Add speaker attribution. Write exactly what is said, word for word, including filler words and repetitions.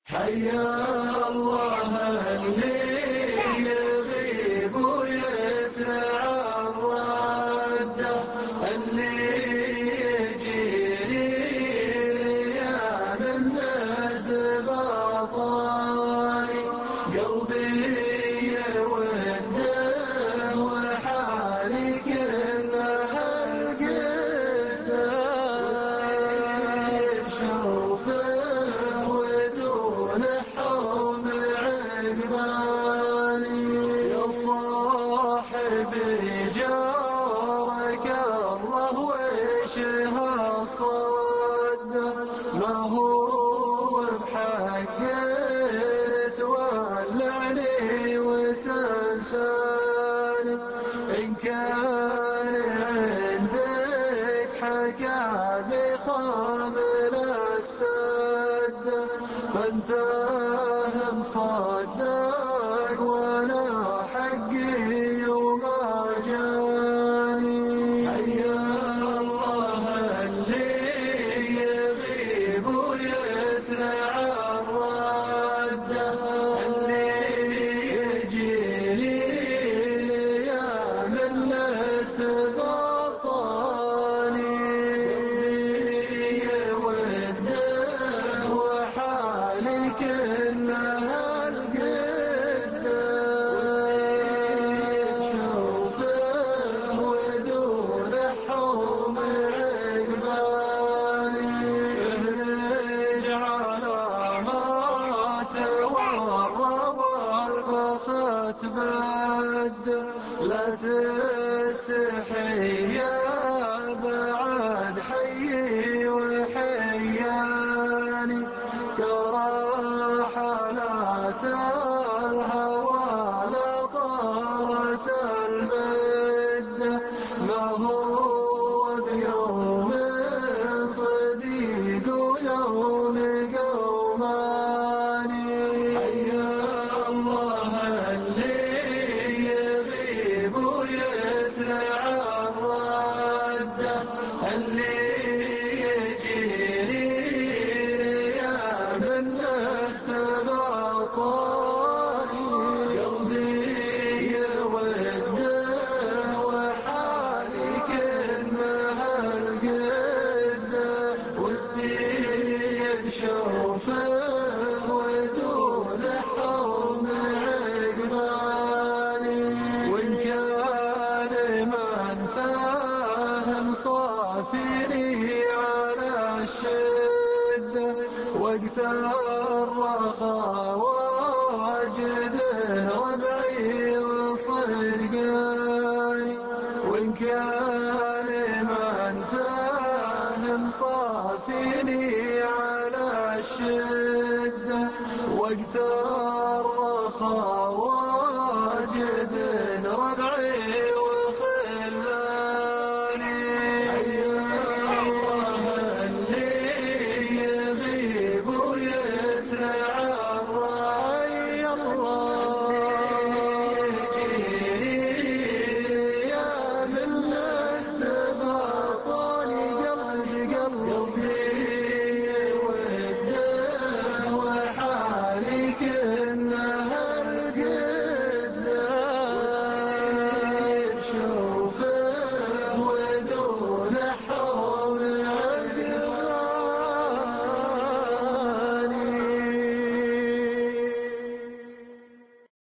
Speaker 1: حيا الله اللي يغيب ويسرع الردة، اللي يجيني يا منة بطالي قلبي يوده وحالي كلها القده شوفه ونحوم عقبالي يا صاحبي جارك الله وش هالصدة، ما هو بحقه تولعني وتنساني، إن كان عندك حكى بخامل السدة فانت مصدق وانا حقي وما جاني. حيا الله اللي يغيب ويسرع الردة، اللي يجيني يا منة بطالي وحالي كلها القده شوفه ودون حوم عقبالي ارجع على ما تورب البخت بد، لا تستحي يا بعد حيي وحياني، ترى حالات الهوى لطارت البدة، ما هو بيوم صديق ويوم قوماني. حيا الله اللي يغيب ويسرع الردة، اللي يجيني يا منة بطالي قلبي يوده وحالي كلها القده ودي بشوفه ودون حوم عقبالي، وإن كان ما انتهى مصافيني على الشدة وقت الرخاء واجد ربعي وصدقاني، وإن كان ما انتهى مصافيني على الشدة وقت الرخاء واجد ربعي وخلاني. حيا الله اللي يغيب ويسرع